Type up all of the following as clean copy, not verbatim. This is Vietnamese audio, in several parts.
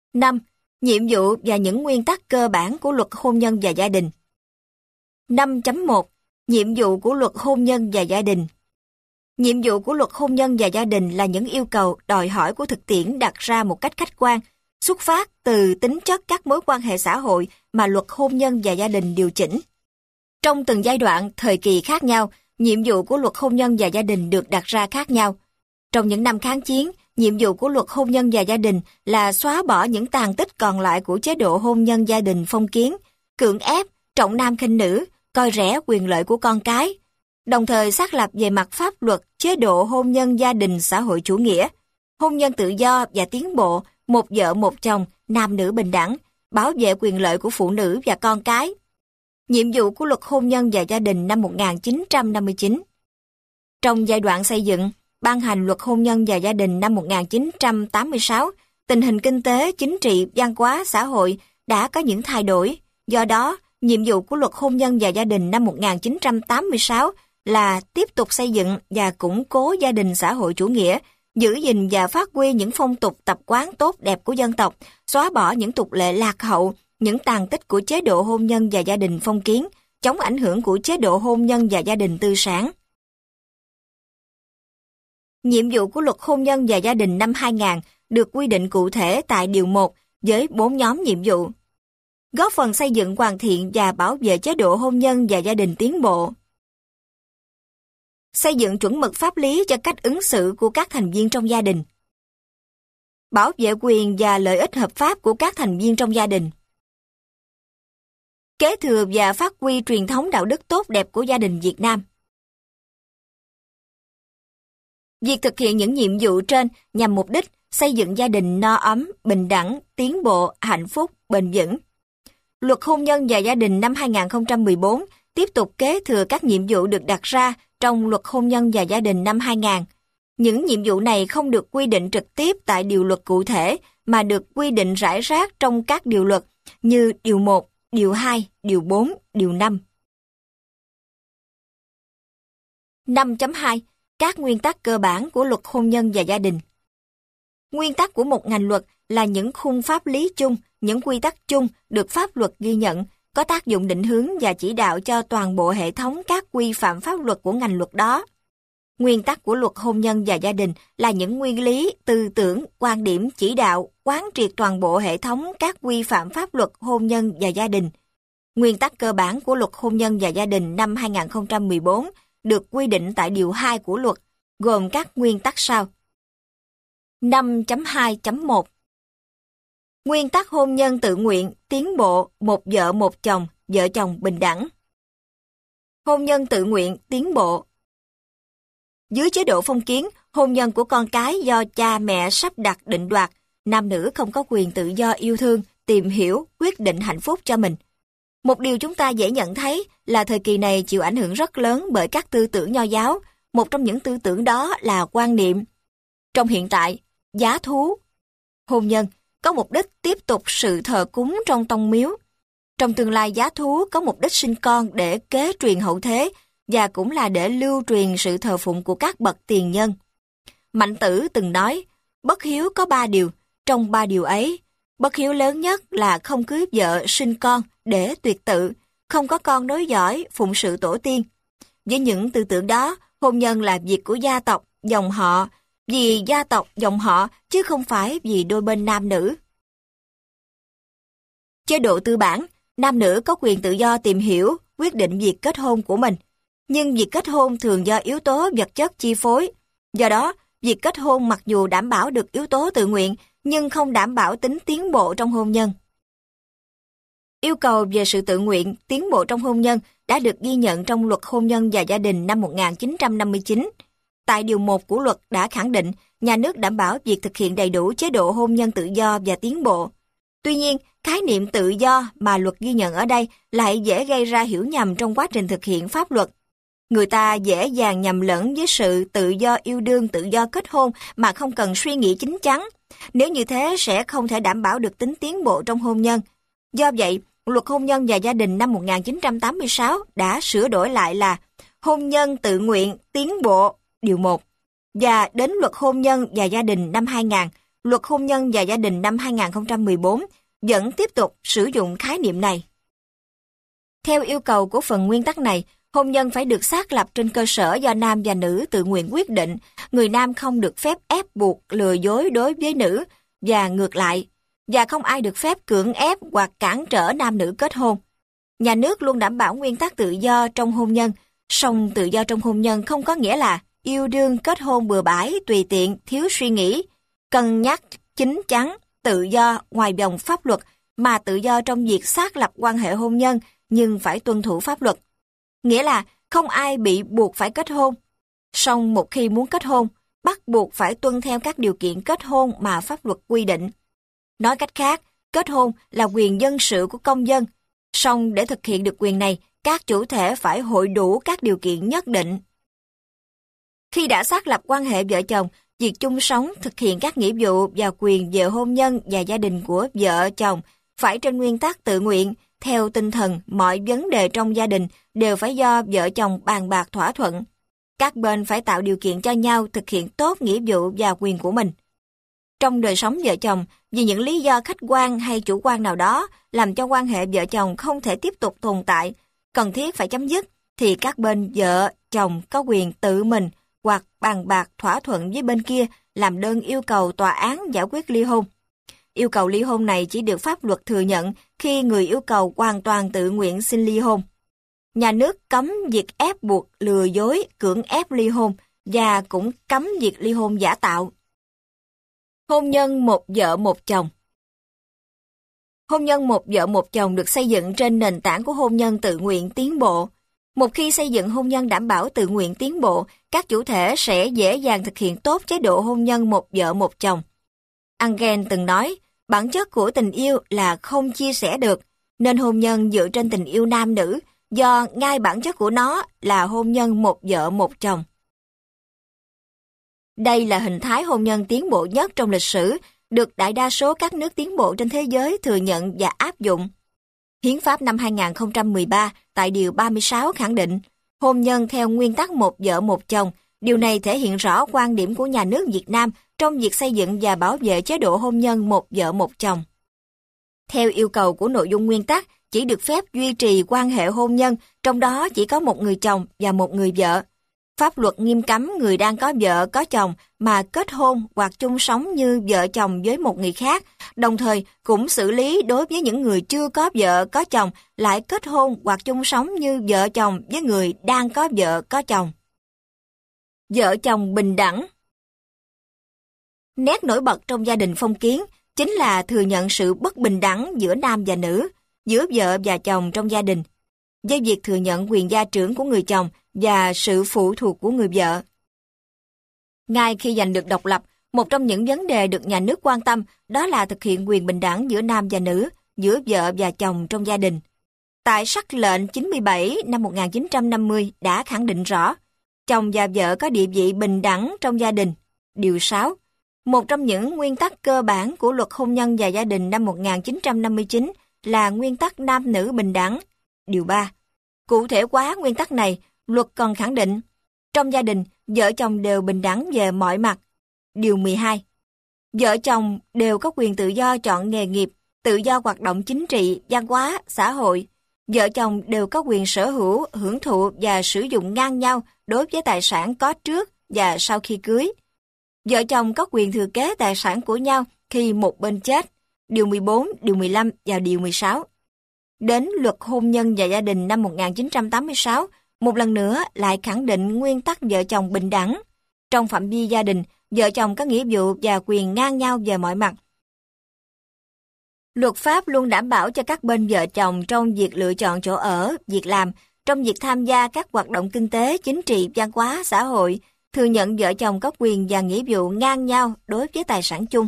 5. Nhiệm vụ và những nguyên tắc cơ bản của luật hôn nhân và gia đình. 5.1. Nhiệm vụ của luật hôn nhân và gia đình. Nhiệm vụ của luật hôn nhân và gia đình là những yêu cầu, đòi hỏi của thực tiễn đặt ra một cách khách quan, xuất phát từ tính chất các mối quan hệ xã hội mà luật hôn nhân và gia đình điều chỉnh. Trong từng giai đoạn, thời kỳ khác nhau, nhiệm vụ của luật hôn nhân và gia đình được đặt ra khác nhau. Trong những năm kháng chiến, nhiệm vụ của luật hôn nhân và gia đình là xóa bỏ những tàn tích còn lại của chế độ hôn nhân gia đình phong kiến, cưỡng ép, trọng nam khinh nữ, coi rẻ quyền lợi của con cái, đồng thời xác lập về mặt pháp luật chế độ hôn nhân gia đình xã hội chủ nghĩa, hôn nhân tự do và tiến bộ, một vợ một chồng, nam nữ bình đẳng, bảo vệ quyền lợi của phụ nữ và con cái. Nhiệm vụ của luật hôn nhân và gia đình năm 1959. Trong giai đoạn xây dựng, ban hành luật hôn nhân và gia đình năm 1986, tình hình kinh tế, chính trị, văn hóa, xã hội đã có những thay đổi. Do đó, nhiệm vụ của luật hôn nhân và gia đình năm 1986 là tiếp tục xây dựng và củng cố gia đình xã hội chủ nghĩa, giữ gìn và phát huy những phong tục tập quán tốt đẹp của dân tộc, xóa bỏ những tục lệ lạc hậu, những tàn tích của chế độ hôn nhân và gia đình phong kiến, chống ảnh hưởng của chế độ hôn nhân và gia đình tư sản. Nhiệm vụ của luật hôn nhân và gia đình năm 2000 được quy định cụ thể tại Điều 1 với 4 nhóm nhiệm vụ. Góp phần xây dựng hoàn thiện và bảo vệ chế độ hôn nhân và gia đình tiến bộ. Xây dựng chuẩn mực pháp lý cho cách ứng xử của các thành viên trong gia đình. Bảo vệ quyền và lợi ích hợp pháp của các thành viên trong gia đình. Kế thừa và phát huy truyền thống đạo đức tốt đẹp của gia đình Việt Nam. Việc thực hiện những nhiệm vụ trên nhằm mục đích xây dựng gia đình no ấm, bình đẳng, tiến bộ, hạnh phúc, bền vững. Luật hôn nhân và gia đình năm 2014 tiếp tục kế thừa các nhiệm vụ được đặt ra trong luật hôn nhân và gia đình năm 2000. Những nhiệm vụ này không được quy định trực tiếp tại điều luật cụ thể mà được quy định rải rác trong các điều luật như Điều 1, Điều 2, Điều 4, Điều 5. 5.2. Các nguyên tắc cơ bản của luật hôn nhân và gia đình. Nguyên tắc của một ngành luật là những khung pháp lý chung, những quy tắc chung được pháp luật ghi nhận, có tác dụng định hướng và chỉ đạo cho toàn bộ hệ thống các quy phạm pháp luật của ngành luật đó. Nguyên tắc của luật hôn nhân và gia đình là những nguyên lý, tư tưởng, quan điểm chỉ đạo, quán triệt toàn bộ hệ thống các quy phạm pháp luật hôn nhân và gia đình. Nguyên tắc cơ bản của luật hôn nhân và gia đình năm 2014 được quy định tại Điều 2 của luật, gồm các nguyên tắc sau. 5.2.1 Nguyên tắc hôn nhân tự nguyện, tiến bộ, một vợ một chồng, vợ chồng bình đẳng. Hôn nhân tự nguyện, tiến bộ. Dưới chế độ phong kiến, hôn nhân của con cái do cha mẹ sắp đặt định đoạt, nam nữ không có quyền tự do yêu thương, tìm hiểu, quyết định hạnh phúc cho mình. Một điều chúng ta dễ nhận thấy là thời kỳ này chịu ảnh hưởng rất lớn bởi các tư tưởng nho giáo, một trong những tư tưởng đó là quan niệm. Trong hiện tại, giá thú, hôn nhân có mục đích tiếp tục sự thờ cúng trong tông miếu. Trong tương lai giá thú có mục đích sinh con để kế truyền hậu thế và cũng là để lưu truyền sự thờ phụng của các bậc tiền nhân. Mạnh Tử từng nói, bất hiếu có 3 điều, trong 3 điều ấy, bất hiếu lớn nhất là không cưới vợ sinh con để tuyệt tự, không có con nối dõi phụng sự tổ tiên. Với những tư tưởng đó, hôn nhân là việc của gia tộc, dòng họ, vì gia tộc, dòng họ, chứ không phải vì đôi bên nam nữ. Chế độ tư bản, nam nữ có quyền tự do tìm hiểu, quyết định việc kết hôn của mình. Nhưng việc kết hôn thường do yếu tố vật chất chi phối. Do đó, việc kết hôn mặc dù đảm bảo được yếu tố tự nguyện, nhưng không đảm bảo tính tiến bộ trong hôn nhân. Yêu cầu về sự tự nguyện, tiến bộ trong hôn nhân đã được ghi nhận trong luật hôn nhân và gia đình năm 1959. Tại Điều 1 của luật đã khẳng định nhà nước đảm bảo việc thực hiện đầy đủ chế độ hôn nhân tự do và tiến bộ. Tuy nhiên, khái niệm tự do mà luật ghi nhận ở đây lại dễ gây ra hiểu nhầm trong quá trình thực hiện pháp luật. Người ta dễ dàng nhầm lẫn với sự tự do yêu đương, tự do kết hôn mà không cần suy nghĩ chín chắn. Nếu như thế sẽ không thể đảm bảo được tính tiến bộ trong hôn nhân. Do vậy, luật hôn nhân và gia đình năm 1986 đã sửa đổi lại là hôn nhân tự nguyện, tiến bộ, Điều 1. Và đến luật hôn nhân và gia đình năm 2000, Luật hôn nhân và gia đình năm 2014 vẫn tiếp tục sử dụng khái niệm này. Theo yêu cầu của phần nguyên tắc này, hôn nhân phải được xác lập trên cơ sở do nam và nữ tự nguyện quyết định, người nam không được phép ép buộc, lừa dối đối với nữ và ngược lại, và không ai được phép cưỡng ép hoặc cản trở nam nữ kết hôn. Nhà nước luôn đảm bảo nguyên tắc tự do trong hôn nhân, song tự do trong hôn nhân không có nghĩa là yêu đương kết hôn bừa bãi, tùy tiện, thiếu suy nghĩ, cân nhắc, chín chắn, tự do ngoài vòng pháp luật, mà tự do trong việc xác lập quan hệ hôn nhân nhưng phải tuân thủ pháp luật. Nghĩa là không ai bị buộc phải kết hôn. Song một khi muốn kết hôn, bắt buộc phải tuân theo các điều kiện kết hôn mà pháp luật quy định. Nói cách khác, kết hôn là quyền dân sự của công dân. Song để thực hiện được quyền này, các chủ thể phải hội đủ các điều kiện nhất định. Khi đã xác lập quan hệ vợ chồng, việc chung sống, thực hiện các nghĩa vụ và quyền về hôn nhân và gia đình của vợ chồng phải trên nguyên tắc tự nguyện, theo tinh thần mọi vấn đề trong gia đình đều phải do vợ chồng bàn bạc thỏa thuận. Các bên phải tạo điều kiện cho nhau thực hiện tốt nghĩa vụ và quyền của mình. Trong đời sống vợ chồng, vì những lý do khách quan hay chủ quan nào đó làm cho quan hệ vợ chồng không thể tiếp tục tồn tại, cần thiết phải chấm dứt, thì các bên vợ chồng có quyền tự mình hoặc bàn bạc thỏa thuận với bên kia làm đơn yêu cầu tòa án giải quyết ly hôn. Yêu cầu ly hôn này chỉ được pháp luật thừa nhận khi người yêu cầu hoàn toàn tự nguyện xin ly hôn. Nhà nước cấm việc ép buộc, lừa dối, cưỡng ép ly hôn và cũng cấm việc ly hôn giả tạo. Hôn nhân một vợ một chồng. Hôn nhân một vợ một chồng được xây dựng trên nền tảng của hôn nhân tự nguyện tiến bộ. Một khi xây dựng hôn nhân đảm bảo tự nguyện tiến bộ, các chủ thể sẽ dễ dàng thực hiện tốt chế độ hôn nhân một vợ một chồng. Engel từng nói, bản chất của tình yêu là không chia sẻ được, nên hôn nhân dựa trên tình yêu nam nữ, do ngay bản chất của nó là hôn nhân một vợ một chồng. Đây là hình thái hôn nhân tiến bộ nhất trong lịch sử, được đại đa số các nước tiến bộ trên thế giới thừa nhận và áp dụng. Hiến pháp năm 2013 tại Điều 36 khẳng định, hôn nhân theo nguyên tắc một vợ một chồng. Điều này thể hiện rõ quan điểm của nhà nước Việt Nam trong việc xây dựng và bảo vệ chế độ hôn nhân một vợ một chồng. Theo yêu cầu của nội dung nguyên tắc, chỉ được phép duy trì quan hệ hôn nhân, trong đó chỉ có một người chồng và một người vợ. Pháp luật nghiêm cấm người đang có vợ có chồng mà kết hôn hoặc chung sống như vợ chồng với một người khác, đồng thời cũng xử lý đối với những người chưa có vợ có chồng lại kết hôn hoặc chung sống như vợ chồng với người đang có vợ có chồng. Vợ chồng bình đẳng. Nét nổi bật trong gia đình phong kiến chính là thừa nhận sự bất bình đẳng giữa nam và nữ, giữa vợ và chồng trong gia đình, với việc thừa nhận quyền gia trưởng của người chồng và sự phụ thuộc của người vợ. Ngay khi giành được độc lập, một trong những vấn đề được nhà nước quan tâm đó là thực hiện quyền bình đẳng giữa nam và nữ, giữa vợ và chồng trong gia đình. Tại sắc lệnh 97 năm 1950 đã khẳng định rõ, chồng và vợ có địa vị bình đẳng trong gia đình. Điều 6. Một trong những nguyên tắc cơ bản của luật hôn nhân và gia đình năm 1959 là nguyên tắc nam nữ bình đẳng. Điều 3. Cụ thể hóa nguyên tắc này, luật còn khẳng định, trong gia đình, vợ chồng đều bình đẳng về mọi mặt. Điều 12. Vợ chồng đều có quyền tự do chọn nghề nghiệp, tự do hoạt động chính trị, văn hóa, xã hội. Vợ chồng đều có quyền sở hữu, hưởng thụ và sử dụng ngang nhau đối với tài sản có trước và sau khi cưới. Vợ chồng có quyền thừa kế tài sản của nhau khi một bên chết. Điều 14, điều 15 và điều 16. Đến luật hôn nhân và gia đình năm 1986, một lần nữa lại khẳng định nguyên tắc vợ chồng bình đẳng. Trong phạm vi gia đình, vợ chồng có nghĩa vụ và quyền ngang nhau về mọi mặt. Luật pháp luôn đảm bảo cho các bên vợ chồng trong việc lựa chọn chỗ ở, việc làm, trong việc tham gia các hoạt động kinh tế, chính trị, văn hóa, xã hội, thừa nhận vợ chồng có quyền và nghĩa vụ ngang nhau đối với tài sản chung.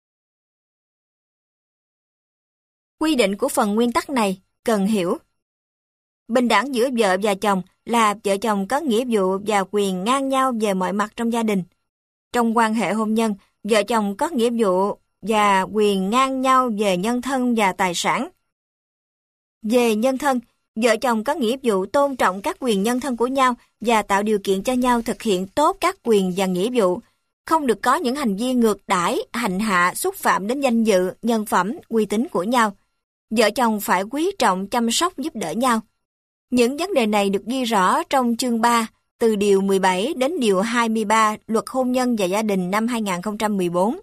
Quy định của phần nguyên tắc này cần hiểu. Bình đẳng giữa vợ và chồng là vợ chồng có nghĩa vụ và quyền ngang nhau về mọi mặt trong gia đình. Trong quan hệ hôn nhân, vợ chồng có nghĩa vụ và quyền ngang nhau về nhân thân và tài sản. Về nhân thân, vợ chồng có nghĩa vụ tôn trọng các quyền nhân thân của nhau và tạo điều kiện cho nhau thực hiện tốt các quyền và nghĩa vụ, không được có những hành vi ngược đãi, hành hạ, xúc phạm đến danh dự, nhân phẩm, uy tín của nhau. Vợ chồng phải quý trọng, chăm sóc, giúp đỡ nhau. Những vấn đề này được ghi rõ trong chương 3, từ điều 17 đến điều 23 Luật Hôn nhân và Gia đình năm 2014.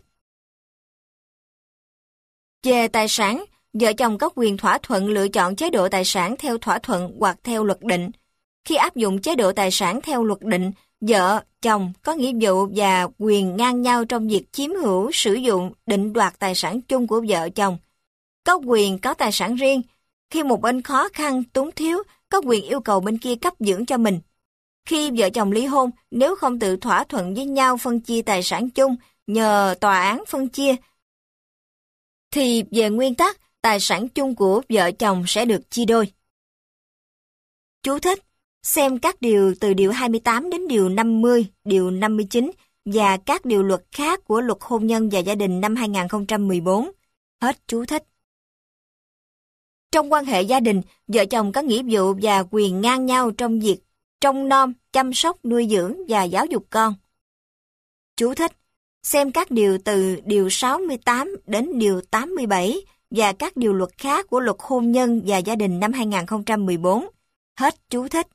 Về tài sản, vợ chồng có quyền thỏa thuận lựa chọn chế độ tài sản theo thỏa thuận hoặc theo luật định. Khi áp dụng chế độ tài sản theo luật định, vợ, chồng có nghĩa vụ và quyền ngang nhau trong việc chiếm hữu, sử dụng, định đoạt tài sản chung của vợ chồng. Có quyền có tài sản riêng. Khi một bên khó khăn, túng thiếu, có quyền yêu cầu bên kia cấp dưỡng cho mình. Khi vợ chồng ly hôn, nếu không tự thỏa thuận với nhau phân chia tài sản chung nhờ tòa án phân chia, thì về nguyên tắc, tài sản chung của vợ chồng sẽ được chia đôi. Chú thích: xem các điều từ điều 28 đến điều 50, điều 59 và các điều luật khác của Luật Hôn nhân và Gia đình năm 2014. Hết chú thích. Trong quan hệ gia đình, vợ chồng có nghĩa vụ và quyền ngang nhau trong việc trông nom, chăm sóc, nuôi dưỡng và giáo dục con. Chú thích: xem các điều từ điều 68 đến điều 87 và các điều luật khác của Luật Hôn nhân và Gia đình năm 2014. Hết chú thích.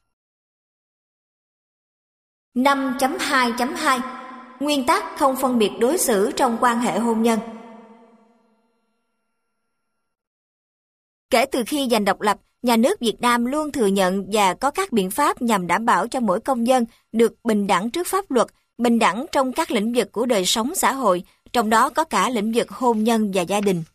5.2.2 Nguyên tắc không phân biệt đối xử trong quan hệ hôn nhân. Kể từ khi giành độc lập, nhà nước Việt Nam luôn thừa nhận và có các biện pháp nhằm đảm bảo cho mỗi công dân được bình đẳng trước pháp luật, bình đẳng trong các lĩnh vực của đời sống xã hội, trong đó có cả lĩnh vực hôn nhân và gia đình.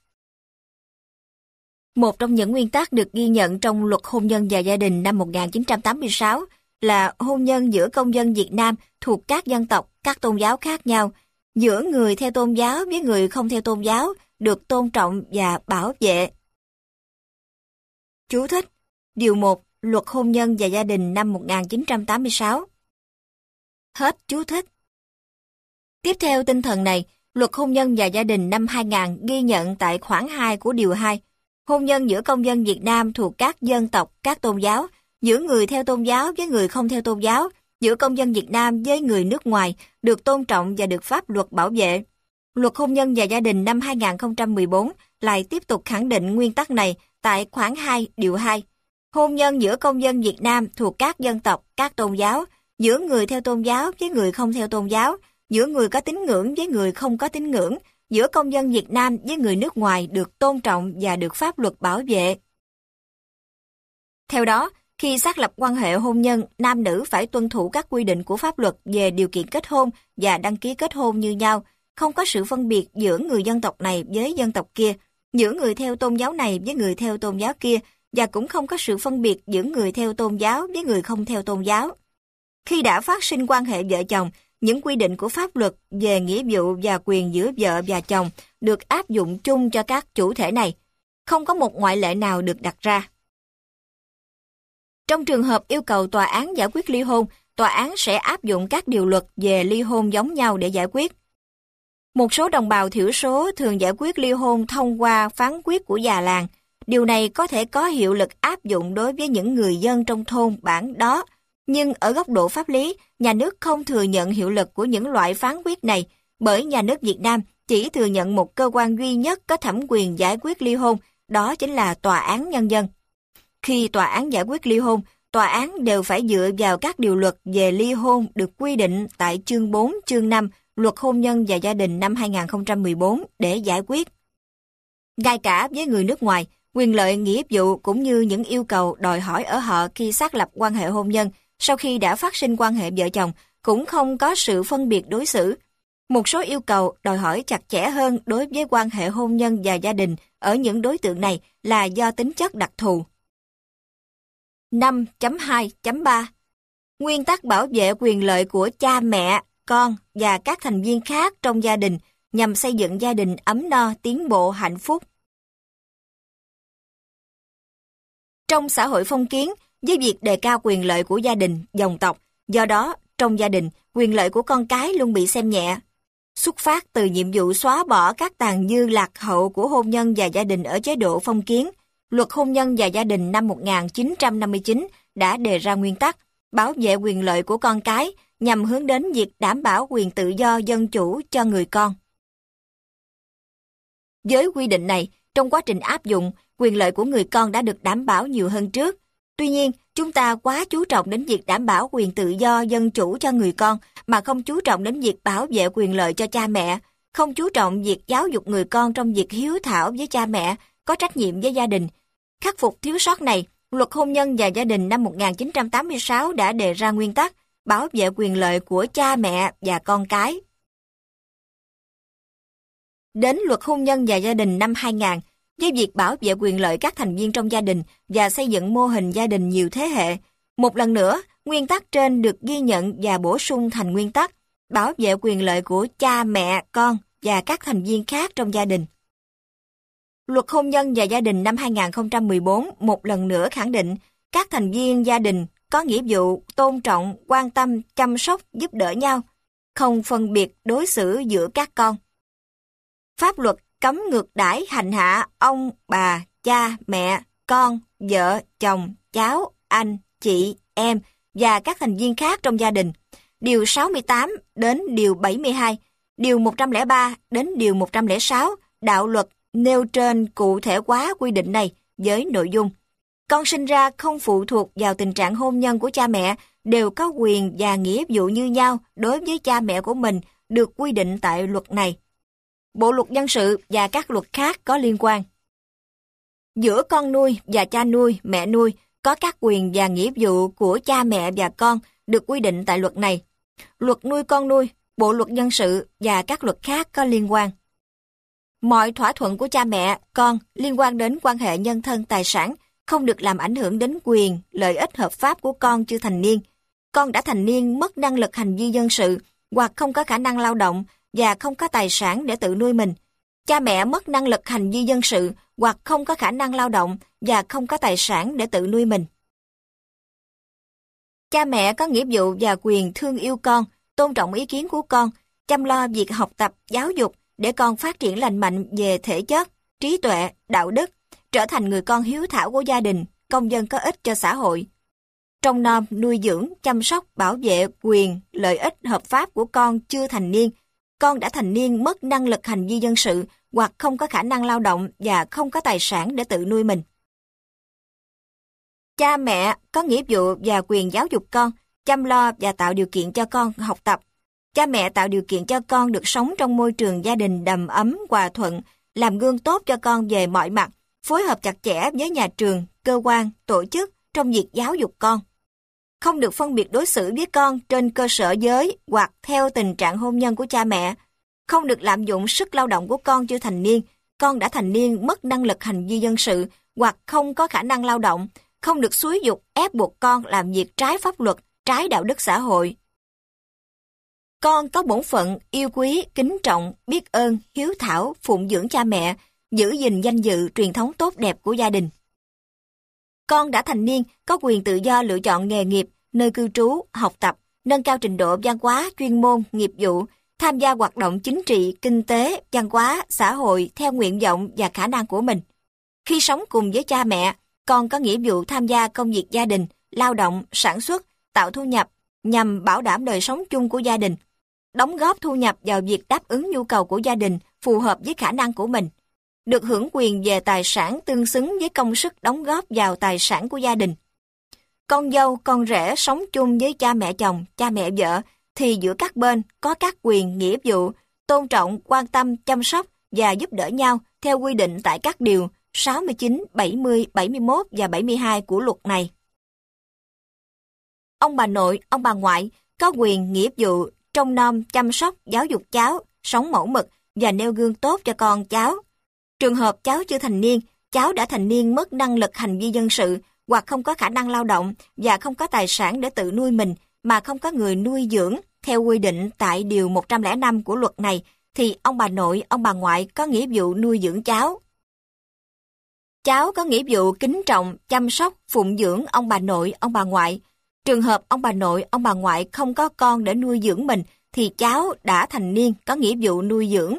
Một trong những nguyên tắc được ghi nhận trong Luật Hôn nhân và Gia đình năm 1986 là hôn nhân giữa công dân Việt Nam thuộc các dân tộc, các tôn giáo khác nhau, giữa người theo tôn giáo với người không theo tôn giáo được tôn trọng và bảo vệ. Chú thích: điều 1 Luật Hôn nhân và Gia đình năm 1986. Hết chú thích. Tiếp theo tinh thần này, Luật Hôn nhân và Gia đình năm 2000 ghi nhận tại khoản 2 của điều 2, hôn nhân giữa công dân Việt Nam thuộc các dân tộc, các tôn giáo, giữa người theo tôn giáo với người không theo tôn giáo, giữa công dân Việt Nam với người nước ngoài được tôn trọng và được pháp luật bảo vệ. Luật Hôn nhân và Gia đình năm 2014 lại tiếp tục khẳng định nguyên tắc này tại khoản 2 điều 2. Hôn nhân giữa công dân Việt Nam thuộc các dân tộc, các tôn giáo, giữa người theo tôn giáo với người không theo tôn giáo, giữa người có tín ngưỡng với người không có tín ngưỡng, giữa công dân Việt Nam với người nước ngoài được tôn trọng và được pháp luật bảo vệ. Theo đó, khi xác lập quan hệ hôn nhân, nam nữ phải tuân thủ các quy định của pháp luật về điều kiện kết hôn và đăng ký kết hôn như nhau, không có sự phân biệt giữa người dân tộc này với dân tộc kia, giữa người theo tôn giáo này với người theo tôn giáo kia, và cũng không có sự phân biệt giữa người theo tôn giáo với người không theo tôn giáo. Khi đã phát sinh quan hệ vợ chồng, những quy định của pháp luật về nghĩa vụ và quyền giữa vợ và chồng được áp dụng chung cho các chủ thể này. Không có một ngoại lệ nào được đặt ra. Trong trường hợp yêu cầu tòa án giải quyết ly hôn, tòa án sẽ áp dụng các điều luật về ly hôn giống nhau để giải quyết. Một số đồng bào thiểu số thường giải quyết ly hôn thông qua phán quyết của già làng. Điều này có thể có hiệu lực áp dụng đối với những người dân trong thôn bản đó, nhưng ở góc độ pháp lý, nhà nước không thừa nhận hiệu lực của những loại phán quyết này, bởi nhà nước Việt Nam chỉ thừa nhận một cơ quan duy nhất có thẩm quyền giải quyết ly hôn, đó chính là Tòa án Nhân dân. Khi tòa án giải quyết ly hôn, tòa án đều phải dựa vào các điều luật về ly hôn được quy định tại chương 4, chương 5 Luật Hôn nhân và Gia đình năm 2014 để giải quyết. Ngay cả với người nước ngoài, quyền lợi, nghĩa vụ cũng như những yêu cầu đòi hỏi ở họ khi xác lập quan hệ hôn nhân sau khi đã phát sinh quan hệ vợ chồng cũng không có sự phân biệt đối xử. Một số yêu cầu đòi hỏi chặt chẽ hơn đối với quan hệ hôn nhân và gia đình ở những đối tượng này là do tính chất đặc thù. 5.2.3 Nguyên tắc bảo vệ quyền lợi của cha mẹ, con và các thành viên khác trong gia đình nhằm xây dựng gia đình ấm no, tiến bộ, hạnh phúc. Trong xã hội phong kiến, với việc đề cao quyền lợi của gia đình, dòng tộc, do đó, trong gia đình, quyền lợi của con cái luôn bị xem nhẹ. Xuất phát từ nhiệm vụ xóa bỏ các tàn dư lạc hậu của hôn nhân và gia đình ở chế độ phong kiến, Luật Hôn nhân và Gia đình năm 1959 đã đề ra nguyên tắc bảo vệ quyền lợi của con cái nhằm hướng đến việc đảm bảo quyền tự do dân chủ cho người con. Với quy định này, trong quá trình áp dụng, quyền lợi của người con đã được đảm bảo nhiều hơn trước. Tuy nhiên, chúng ta quá chú trọng đến việc đảm bảo quyền tự do dân chủ cho người con mà không chú trọng đến việc bảo vệ quyền lợi cho cha mẹ, không chú trọng việc giáo dục người con trong việc hiếu thảo với cha mẹ, có trách nhiệm với gia đình. Khắc phục thiếu sót này, Luật Hôn nhân và Gia đình năm 1986 đã đề ra nguyên tắc bảo vệ quyền lợi của cha mẹ và con cái. Đến Luật Hôn nhân và Gia đình năm 2000, với việc bảo vệ quyền lợi các thành viên trong gia đình và xây dựng mô hình gia đình nhiều thế hệ, một lần nữa, nguyên tắc trên được ghi nhận và bổ sung thành nguyên tắc bảo vệ quyền lợi của cha mẹ, con và các thành viên khác trong gia đình. Luật Hôn nhân và Gia đình năm 2014 một lần nữa khẳng định các thành viên gia đình có nghĩa vụ tôn trọng, quan tâm, chăm sóc, giúp đỡ nhau, không phân biệt đối xử giữa các con. Pháp luật cấm ngược đãi hành hạ ông, bà, cha, mẹ, con, vợ, chồng, cháu, anh, chị, em và các thành viên khác trong gia đình. Điều 68 đến Điều 72, Điều 103 đến Điều 106 Đạo luật nêu trên cụ thể hóa quy định này với nội dung: con sinh ra không phụ thuộc vào tình trạng hôn nhân của cha mẹ, đều có quyền và nghĩa vụ như nhau đối với cha mẹ của mình được quy định tại luật này. Bộ luật dân sự và các luật khác có liên quan. Giữa con nuôi và cha nuôi, mẹ nuôi có các quyền và nghĩa vụ của cha mẹ và con được quy định tại luật này. Luật nuôi con nuôi, bộ luật dân sự và các luật khác có liên quan. Mọi thỏa thuận của cha mẹ, con liên quan đến quan hệ nhân thân tài sản không được làm ảnh hưởng đến quyền, lợi ích hợp pháp của con chưa thành niên. Con đã thành niên mất năng lực hành vi dân sự hoặc không có khả năng lao động và không có tài sản để tự nuôi mình. Cha mẹ mất năng lực hành vi dân sự hoặc không có khả năng lao động và không có tài sản để tự nuôi mình. Cha mẹ có nghĩa vụ và quyền thương yêu con, tôn trọng ý kiến của con, chăm lo việc học tập, giáo dục để con phát triển lành mạnh về thể chất, trí tuệ, đạo đức, trở thành người con hiếu thảo của gia đình, công dân có ích cho xã hội. Trông nom, nuôi dưỡng, chăm sóc, bảo vệ quyền, lợi ích hợp pháp của con chưa thành niên. Con đã thành niên mất năng lực hành vi dân sự hoặc không có khả năng lao động và không có tài sản để tự nuôi mình. Cha mẹ có nghĩa vụ và quyền giáo dục con, chăm lo và tạo điều kiện cho con học tập. Cha mẹ tạo điều kiện cho con được sống trong môi trường gia đình đầm ấm, hòa thuận, làm gương tốt cho con về mọi mặt, phối hợp chặt chẽ với nhà trường, cơ quan, tổ chức trong việc giáo dục con. Không được phân biệt đối xử với con trên cơ sở giới hoặc theo tình trạng hôn nhân của cha mẹ. Không được lạm dụng sức lao động của con chưa thành niên, con đã thành niên mất năng lực hành vi dân sự hoặc không có khả năng lao động. Không được xúi giục ép buộc con làm việc trái pháp luật, trái đạo đức xã hội. Con có bổn phận yêu quý, kính trọng, biết ơn, hiếu thảo, phụng dưỡng cha mẹ, giữ gìn danh dự, truyền thống tốt đẹp của gia đình. Con đã thành niên có quyền tự do lựa chọn nghề nghiệp, nơi cư trú, học tập, nâng cao trình độ văn hóa, chuyên môn, nghiệp vụ, tham gia hoạt động chính trị, kinh tế, văn hóa, xã hội theo nguyện vọng và khả năng của mình. Khi sống cùng với cha mẹ, con có nghĩa vụ tham gia công việc gia đình, lao động, sản xuất, tạo thu nhập nhằm bảo đảm đời sống chung của gia đình, đóng góp thu nhập vào việc đáp ứng nhu cầu của gia đình phù hợp với khả năng của mình, được hưởng quyền về tài sản tương xứng với công sức đóng góp vào tài sản của gia đình. Con dâu, con rể sống chung với cha mẹ chồng, cha mẹ vợ thì giữa các bên có các quyền, nghĩa vụ, tôn trọng, quan tâm, chăm sóc và giúp đỡ nhau theo quy định tại các điều 69, 70, 71 và 72 của luật này. Ông bà nội, ông bà ngoại có quyền, nghĩa vụ trông nom, chăm sóc, giáo dục cháu, sống mẫu mực và nêu gương tốt cho con cháu. Trường hợp cháu chưa thành niên, cháu đã thành niên mất năng lực hành vi dân sự hoặc không có khả năng lao động và không có tài sản để tự nuôi mình mà không có người nuôi dưỡng theo quy định tại Điều 105 của luật này, thì ông bà nội, ông bà ngoại có nghĩa vụ nuôi dưỡng cháu. Cháu có nghĩa vụ kính trọng, chăm sóc, phụng dưỡng ông bà nội, ông bà ngoại. Trường hợp ông bà nội, ông bà ngoại không có con để nuôi dưỡng mình, thì cháu đã thành niên có nghĩa vụ nuôi dưỡng.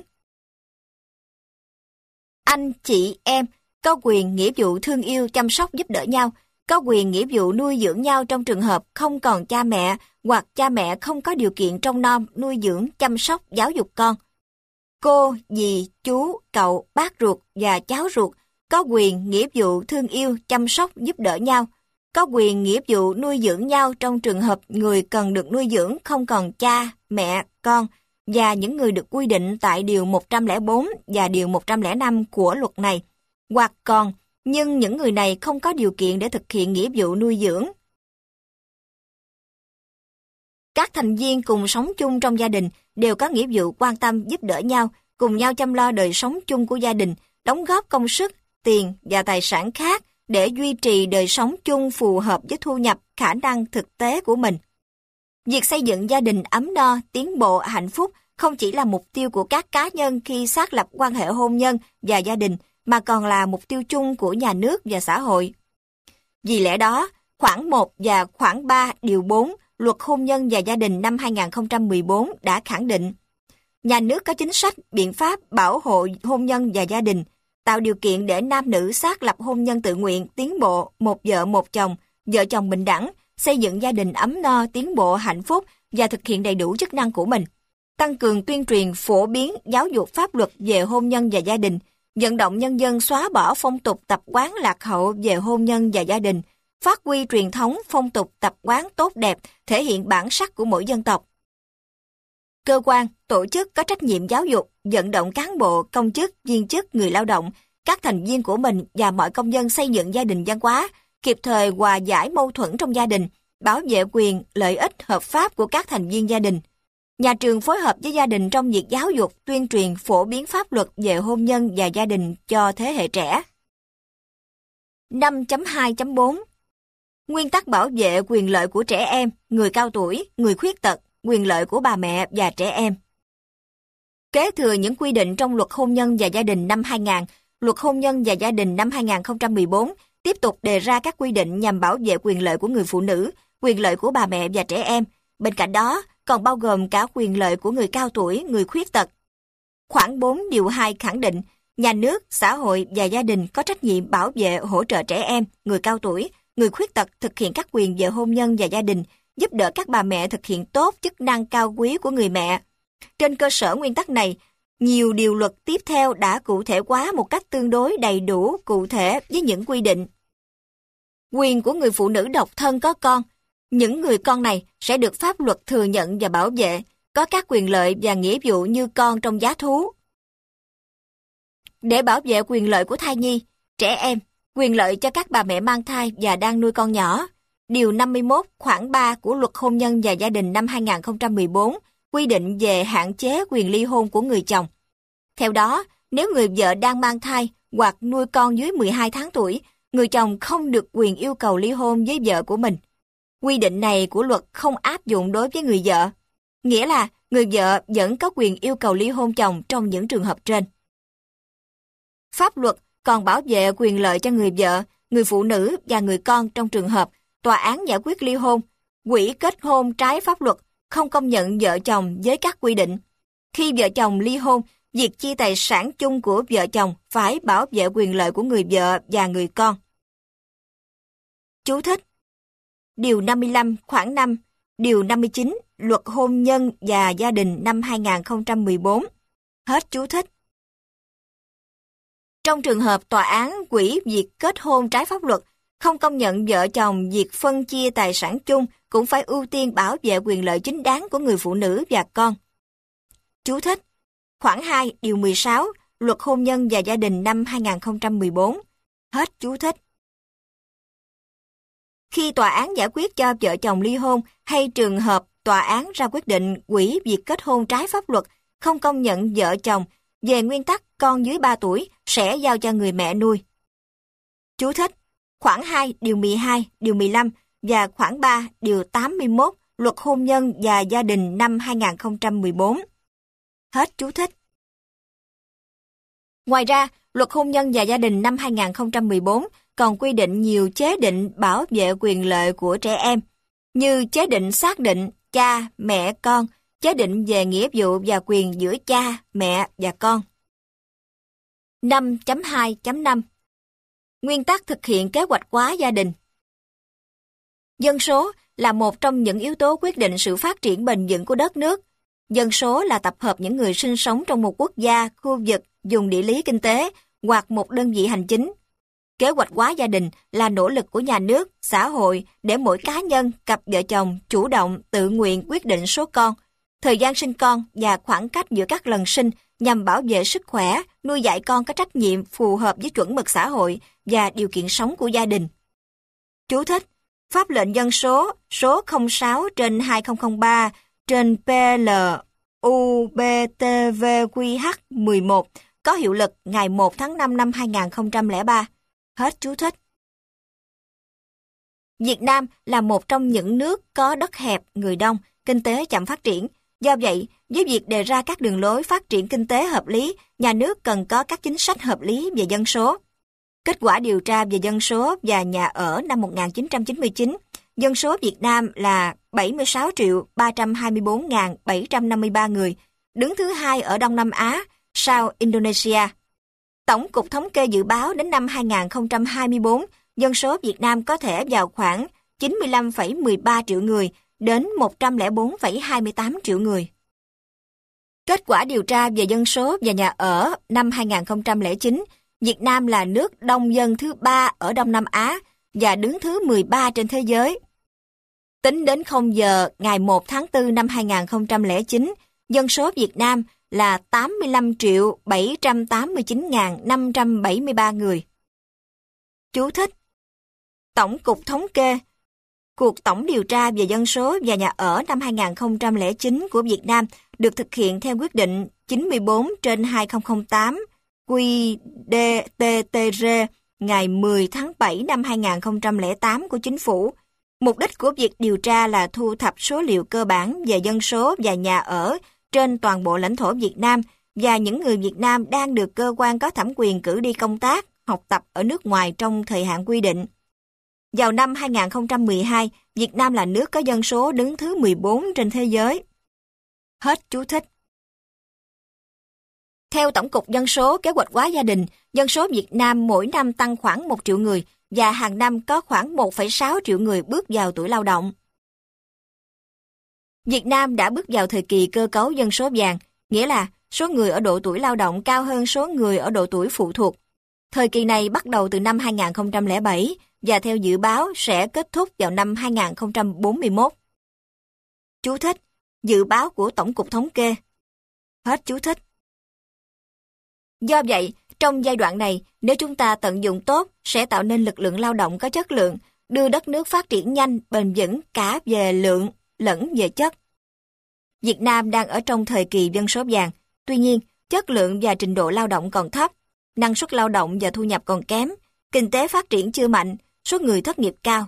Anh, chị, em có quyền, nghĩa vụ thương yêu, chăm sóc, giúp đỡ nhau, có quyền nghĩa vụ nuôi dưỡng nhau trong trường hợp không còn cha mẹ hoặc cha mẹ không có điều kiện trông nom, nuôi dưỡng, chăm sóc, giáo dục con. Cô, dì, chú, cậu, bác ruột và cháu ruột có quyền nghĩa vụ thương yêu, chăm sóc, giúp đỡ nhau, có quyền nghĩa vụ nuôi dưỡng nhau trong trường hợp người cần được nuôi dưỡng không còn cha, mẹ, con và những người được quy định tại Điều 104 và Điều 105 của luật này, hoặc còn, nhưng những người này không có điều kiện để thực hiện nghĩa vụ nuôi dưỡng. Các thành viên cùng sống chung trong gia đình đều có nghĩa vụ quan tâm giúp đỡ nhau, cùng nhau chăm lo đời sống chung của gia đình, đóng góp công sức, tiền và tài sản khác để duy trì đời sống chung phù hợp với thu nhập, khả năng thực tế của mình. Việc xây dựng gia đình ấm no, tiến bộ, hạnh phúc không chỉ là mục tiêu của các cá nhân khi xác lập quan hệ hôn nhân và gia đình, mà còn là mục tiêu chung của nhà nước và xã hội. Vì lẽ đó, khoản 1 và khoản 3 điều 4 Luật Hôn nhân và Gia đình năm 2014 đã khẳng định nhà nước có chính sách, biện pháp bảo hộ hôn nhân và gia đình, tạo điều kiện để nam nữ xác lập hôn nhân tự nguyện, tiến bộ, một vợ một chồng, vợ chồng bình đẳng, xây dựng gia đình ấm no, tiến bộ, hạnh phúc và thực hiện đầy đủ chức năng của mình. Tăng cường tuyên truyền, phổ biến, giáo dục pháp luật về hôn nhân và gia đình, vận động nhân dân xóa bỏ phong tục tập quán lạc hậu về hôn nhân và gia đình, phát huy truyền thống, phong tục tập quán tốt đẹp, thể hiện bản sắc của mỗi dân tộc. Cơ quan, tổ chức có trách nhiệm giáo dục, vận động cán bộ, công chức, viên chức, người lao động, các thành viên của mình và mọi công dân xây dựng gia đình văn hóa, kịp thời hòa giải mâu thuẫn trong gia đình, bảo vệ quyền, lợi ích hợp pháp của các thành viên gia đình. Nhà trường phối hợp với gia đình trong việc giáo dục, tuyên truyền, phổ biến pháp luật về hôn nhân và gia đình cho thế hệ trẻ. 5.2.4 Nguyên tắc bảo vệ quyền lợi của trẻ em, người cao tuổi, người khuyết tật, quyền lợi của bà mẹ và trẻ em. Kế thừa những quy định trong Luật Hôn nhân và Gia đình năm 2000, Luật Hôn nhân và Gia đình năm 2014 tiếp tục đề ra các quy định nhằm bảo vệ quyền lợi của người phụ nữ, quyền lợi của bà mẹ và trẻ em. Bên cạnh đó, còn bao gồm cả quyền lợi của người cao tuổi, người khuyết tật. Khoản 4 điều 2 khẳng định, nhà nước, xã hội và gia đình có trách nhiệm bảo vệ, hỗ trợ trẻ em, người cao tuổi, người khuyết tật thực hiện các quyền về hôn nhân và gia đình, giúp đỡ các bà mẹ thực hiện tốt chức năng cao quý của người mẹ. Trên cơ sở nguyên tắc này, nhiều điều luật tiếp theo đã cụ thể hóa một cách tương đối đầy đủ, cụ thể với những quy định. Quyền của người phụ nữ độc thân có con. Những người con này sẽ được pháp luật thừa nhận và bảo vệ, có các quyền lợi và nghĩa vụ như con trong giá thú. Để bảo vệ quyền lợi của thai nhi, trẻ em, quyền lợi cho các bà mẹ mang thai và đang nuôi con nhỏ, Điều 51 khoản 3 của Luật Hôn nhân và Gia đình năm 2014 quy định về hạn chế quyền ly hôn của người chồng. Theo đó, nếu người vợ đang mang thai hoặc nuôi con dưới 12 tháng tuổi, người chồng không được quyền yêu cầu ly hôn với vợ của mình. Quy định này của luật không áp dụng đối với người vợ, nghĩa là người vợ vẫn có quyền yêu cầu ly hôn chồng trong những trường hợp trên. Pháp luật còn bảo vệ quyền lợi cho người vợ, người phụ nữ và người con trong trường hợp tòa án giải quyết ly hôn, quỹ kết hôn trái pháp luật không công nhận vợ chồng với các quy định. Khi vợ chồng ly hôn, việc chia tài sản chung của vợ chồng phải bảo vệ quyền lợi của người vợ và người con. Chú thích: Điều 55 khoản 5, Điều 59 Luật Hôn nhân và Gia đình năm 2014. Hết chú thích. Trong trường hợp tòa án quỹ việc kết hôn trái pháp luật không công nhận vợ chồng việc phân chia tài sản chung cũng phải ưu tiên bảo vệ quyền lợi chính đáng của người phụ nữ và con. Chú thích: Khoản 2 Điều 16 Luật Hôn nhân và Gia đình năm 2014. Hết chú thích. Khi tòa án giải quyết cho vợ chồng ly hôn hay trường hợp tòa án ra quyết định hủy việc kết hôn trái pháp luật không công nhận vợ chồng, về nguyên tắc con dưới 3 tuổi sẽ giao cho người mẹ nuôi. Chú thích: Khoản 2 Điều 12, Điều 15 và khoản 3 Điều 81 Luật Hôn nhân và Gia đình năm 2014. Hết chú thích. Ngoài ra, Luật Hôn nhân và Gia đình năm 2014 còn quy định nhiều chế định bảo vệ quyền lợi của trẻ em, như chế định xác định cha, mẹ, con, chế định về nghĩa vụ và quyền giữa cha, mẹ và con. 5.2.5 Nguyên tắc thực hiện kế hoạch hóa gia đình. Dân số là một trong những yếu tố quyết định sự phát triển bền vững của đất nước. Dân số là tập hợp những người sinh sống trong một quốc gia, khu vực, vùng địa lý kinh tế hoặc một đơn vị hành chính. Kế hoạch hóa gia đình là nỗ lực của nhà nước, xã hội để mỗi cá nhân, cặp vợ chồng chủ động, tự nguyện quyết định số con, thời gian sinh con và khoảng cách giữa các lần sinh nhằm bảo vệ sức khỏe, nuôi dạy con có trách nhiệm phù hợp với chuẩn mực xã hội và điều kiện sống của gia đình. Chú thích: Pháp lệnh dân số số 06/2003 trên PLUBTVQH11 có hiệu lực ngày 1 tháng 5 năm 2003. Hết chú thích. Việt Nam là một trong những nước có đất hẹp, người đông, kinh tế chậm phát triển. Do vậy, với việc đề ra các đường lối phát triển kinh tế hợp lý, nhà nước cần có các chính sách hợp lý về dân số. Kết quả điều tra về dân số và nhà ở năm 1999, dân số Việt Nam là 76.324.753 người, đứng thứ hai ở Đông Nam Á, sau Indonesia. Tổng cục Thống kê dự báo đến năm 2024, dân số Việt Nam có thể vào khoảng 95,13 triệu người đến 104,28 triệu người. Kết quả điều tra về dân số và nhà ở năm 2009, Việt Nam là nước đông dân thứ 3 ở Đông Nam Á và đứng thứ 13 trên thế giới. Tính đến 0 giờ ngày 1 tháng 4 năm 2009, dân số Việt Nam là 85.789.573 người. Chú thích: Tổng cục Thống kê, cuộc tổng điều tra về dân số và nhà ở năm 2009 của Việt Nam được thực hiện theo quyết định 94/2008 QĐ-TTR ngày 10 tháng 7 năm 2008 của Chính phủ. Mục đích của việc điều tra là thu thập số liệu cơ bản về dân số và nhà ở trên toàn bộ lãnh thổ Việt Nam và những người Việt Nam đang được cơ quan có thẩm quyền cử đi công tác, học tập ở nước ngoài trong thời hạn quy định. Vào năm 2012, Việt Nam là nước có dân số đứng thứ 14 trên thế giới. Hết chú thích. Theo Tổng cục Dân số Kế hoạch hóa gia đình, dân số Việt Nam mỗi năm tăng khoảng 1 triệu người và hàng năm có khoảng 1,6 triệu người bước vào tuổi lao động. Việt Nam đã bước vào thời kỳ cơ cấu dân số vàng, nghĩa là số người ở độ tuổi lao động cao hơn số người ở độ tuổi phụ thuộc. Thời kỳ này bắt đầu từ năm 2007 và theo dự báo sẽ kết thúc vào năm 2041. Chú thích: Dự báo của Tổng cục Thống kê. Hết chú thích. Do vậy, trong giai đoạn này, nếu chúng ta tận dụng tốt, sẽ tạo nên lực lượng lao động có chất lượng, đưa đất nước phát triển nhanh, bền vững cả về lượng lẫn về chất. Việt Nam đang ở trong thời kỳ dân số vàng, tuy nhiên, chất lượng và trình độ lao động còn thấp, năng suất lao động và thu nhập còn kém, kinh tế phát triển chưa mạnh, số người thất nghiệp cao.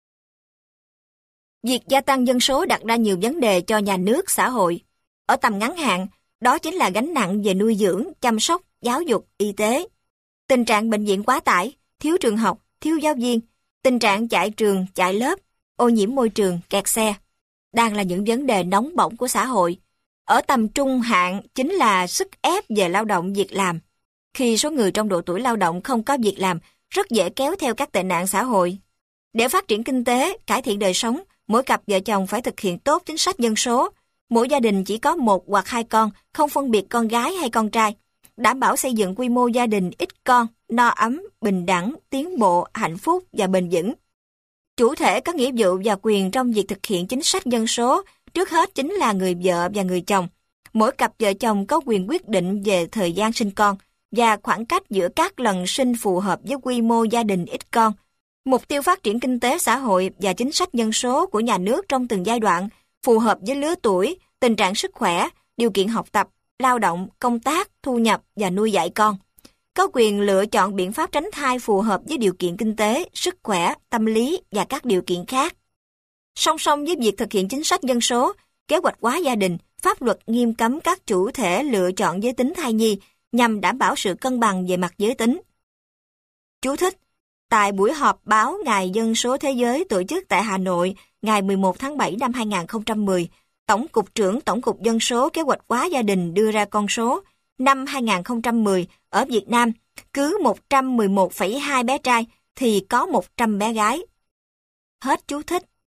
Việc gia tăng dân số đặt ra nhiều vấn đề cho nhà nước, xã hội. Ở tầm ngắn hạn, đó chính là gánh nặng về nuôi dưỡng, chăm sóc, giáo dục, y tế. Tình trạng bệnh viện quá tải, thiếu trường học, thiếu giáo viên, tình trạng chạy trường, chạy lớp, ô nhiễm môi trường, kẹt xe, đang là những vấn đề nóng bỏng của xã hội. Ở tầm trung hạn chính là sức ép về lao động việc làm. Khi số người trong độ tuổi lao động không có việc làm, rất dễ kéo theo các tệ nạn xã hội. Để phát triển kinh tế, cải thiện đời sống, mỗi cặp vợ chồng phải thực hiện tốt chính sách dân số. Mỗi gia đình chỉ có 1 hoặc 2 con, không phân biệt con gái hay con trai. Đảm bảo xây dựng quy mô gia đình ít con, no ấm, bình đẳng, tiến bộ, hạnh phúc và bền vững. Chủ thể có nghĩa vụ và quyền trong việc thực hiện chính sách dân số, trước hết chính là người vợ và người chồng. Mỗi cặp vợ chồng có quyền quyết định về thời gian sinh con và khoảng cách giữa các lần sinh phù hợp với quy mô gia đình ít con. Mục tiêu phát triển kinh tế xã hội và chính sách dân số của nhà nước trong từng giai đoạn phù hợp với lứa tuổi, tình trạng sức khỏe, điều kiện học tập, lao động, công tác, thu nhập và nuôi dạy con. Có quyền lựa chọn biện pháp tránh thai phù hợp với điều kiện kinh tế, sức khỏe, tâm lý và các điều kiện khác. Song song với việc thực hiện chính sách dân số, kế hoạch hóa gia đình, pháp luật nghiêm cấm các chủ thể lựa chọn giới tính thai nhi nhằm đảm bảo sự cân bằng về mặt giới tính. Chú thích: Tại buổi họp báo Ngày Dân số Thế giới tổ chức tại Hà Nội ngày 11 tháng 7 năm 2010, Tổng cục trưởng Tổng cục Dân số Kế hoạch hóa gia đình đưa ra con số năm 2010 ở Việt Nam, cứ 111,2 bé trai thì có 100 bé gái. Hết chú thích.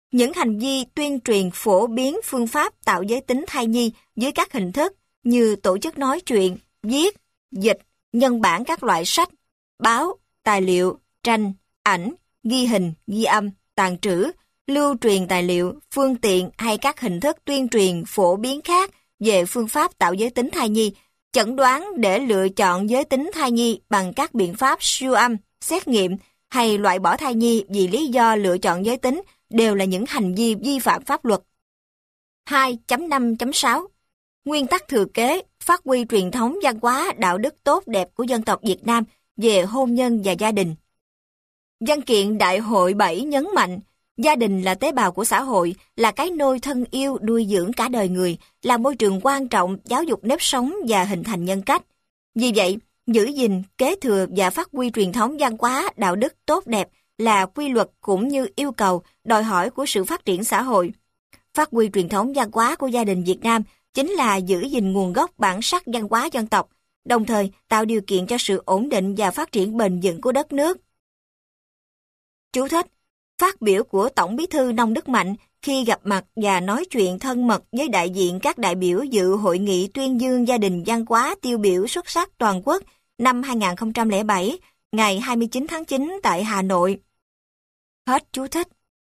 Những hành vi tuyên truyền phổ biến phương pháp tạo giới tính thai nhi dưới các hình thức như tổ chức nói chuyện, viết, dịch, nhân bản các loại sách, báo, tài liệu, tranh, ảnh, ghi hình, ghi âm, tàng trữ, lưu truyền tài liệu, phương tiện hay các hình thức tuyên truyền phổ biến khác về phương pháp tạo giới tính thai nhi, chẩn đoán để lựa chọn giới tính thai nhi bằng các biện pháp siêu âm, xét nghiệm hay loại bỏ thai nhi vì lý do lựa chọn giới tính đều là những hành vi vi phạm pháp luật. 2.5.6 Nguyên tắc thừa kế, phát huy truyền thống văn hóa đạo đức tốt đẹp của dân tộc Việt Nam về hôn nhân và gia đình. Văn kiện Đại hội 7 nhấn mạnh, gia đình là tế bào của xã hội, là cái nôi thân yêu nuôi dưỡng cả đời người, là môi trường quan trọng giáo dục nếp sống và hình thành nhân cách. Vì vậy, giữ gìn, kế thừa và phát huy truyền thống văn hóa đạo đức tốt đẹp là quy luật cũng như yêu cầu, đòi hỏi của sự phát triển xã hội. Phát huy truyền thống văn hóa của gia đình Việt Nam chính là giữ gìn nguồn gốc bản sắc văn hóa dân tộc, đồng thời tạo điều kiện cho sự ổn định và phát triển bền vững của đất nước. Chú thích: Phát biểu của Tổng Bí thư Nông Đức Mạnh khi gặp mặt và nói chuyện thân mật với đại diện các đại biểu dự hội nghị tuyên dương gia đình văn hóa tiêu biểu xuất sắc toàn quốc năm 2007, ngày 29 tháng 9 tại Hà Nội. Hết chú thích.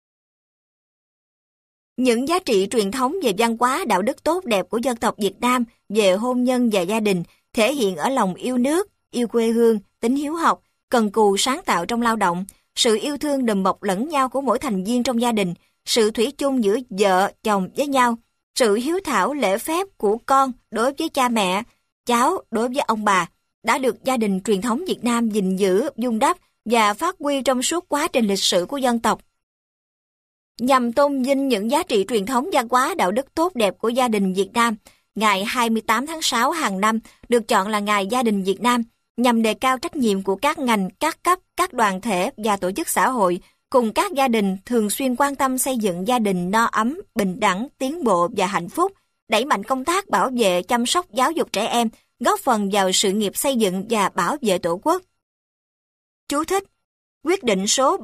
Những giá trị truyền thống về văn hóa đạo đức tốt đẹp của dân tộc Việt Nam về hôn nhân và gia đình thể hiện ở lòng yêu nước, yêu quê hương, tính hiếu học, cần cù sáng tạo trong lao động, sự yêu thương đùm bọc lẫn nhau của mỗi thành viên trong gia đình, sự thủy chung giữa vợ, chồng với nhau, sự hiếu thảo lễ phép của con đối với cha mẹ, cháu đối với ông bà, đã được gia đình truyền thống Việt Nam gìn giữ, vun đắp và phát huy trong suốt quá trình lịch sử của dân tộc. Nhằm tôn vinh những giá trị truyền thống văn hóa đạo đức tốt đẹp của gia đình Việt Nam, ngày 28 tháng 6 hàng năm được chọn là Ngày Gia đình Việt Nam, nhằm đề cao trách nhiệm của các ngành, các cấp, các đoàn thể và tổ chức xã hội, cùng các gia đình thường xuyên quan tâm xây dựng gia đình no ấm, bình đẳng, tiến bộ và hạnh phúc, đẩy mạnh công tác bảo vệ, chăm sóc, giáo dục trẻ em, góp phần vào sự nghiệp xây dựng và bảo vệ Tổ quốc. Chú thích: Quyết định số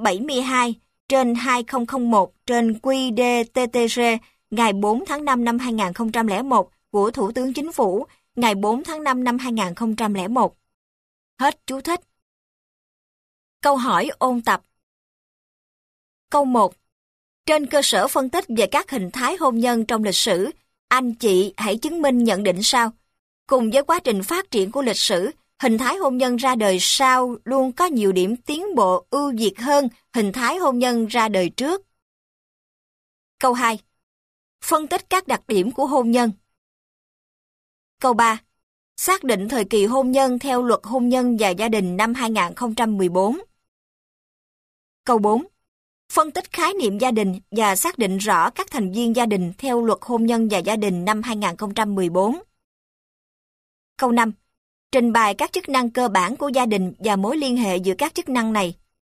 72/2001/QĐ-TTG ngày 4 tháng 5 năm 2001 của Thủ tướng Chính phủ ngày 4 tháng 5 năm 2001. Hết chú thích. Câu hỏi ôn tập. Câu 1. Trên cơ sở phân tích về các hình thái hôn nhân trong lịch sử, anh chị hãy chứng minh nhận định sau. Cùng với quá trình phát triển của lịch sử, hình thái hôn nhân ra đời sau luôn có nhiều điểm tiến bộ ưu việt hơn hình thái hôn nhân ra đời trước. Câu 2. Phân tích các đặc điểm của hôn nhân. Câu 3. Xác định thời kỳ hôn nhân theo Luật Hôn nhân và Gia đình năm 2014. Câu 4. Phân tích khái niệm gia đình và xác định rõ các thành viên gia đình theo Luật Hôn nhân và Gia đình năm 2014. Câu 5. Trình bày các chức năng cơ bản của gia đình và mối liên hệ giữa các chức năng này.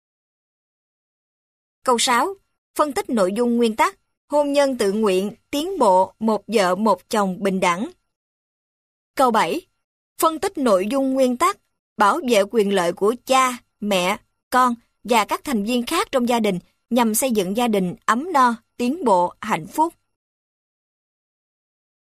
Câu 6. Phân tích nội dung nguyên tắc, hôn nhân tự nguyện, tiến bộ, một vợ một chồng bình đẳng. Câu 7. Phân tích nội dung nguyên tắc, bảo vệ quyền lợi của cha, mẹ, con và các thành viên khác trong gia đình nhằm xây dựng gia đình ấm no, tiến bộ, hạnh phúc.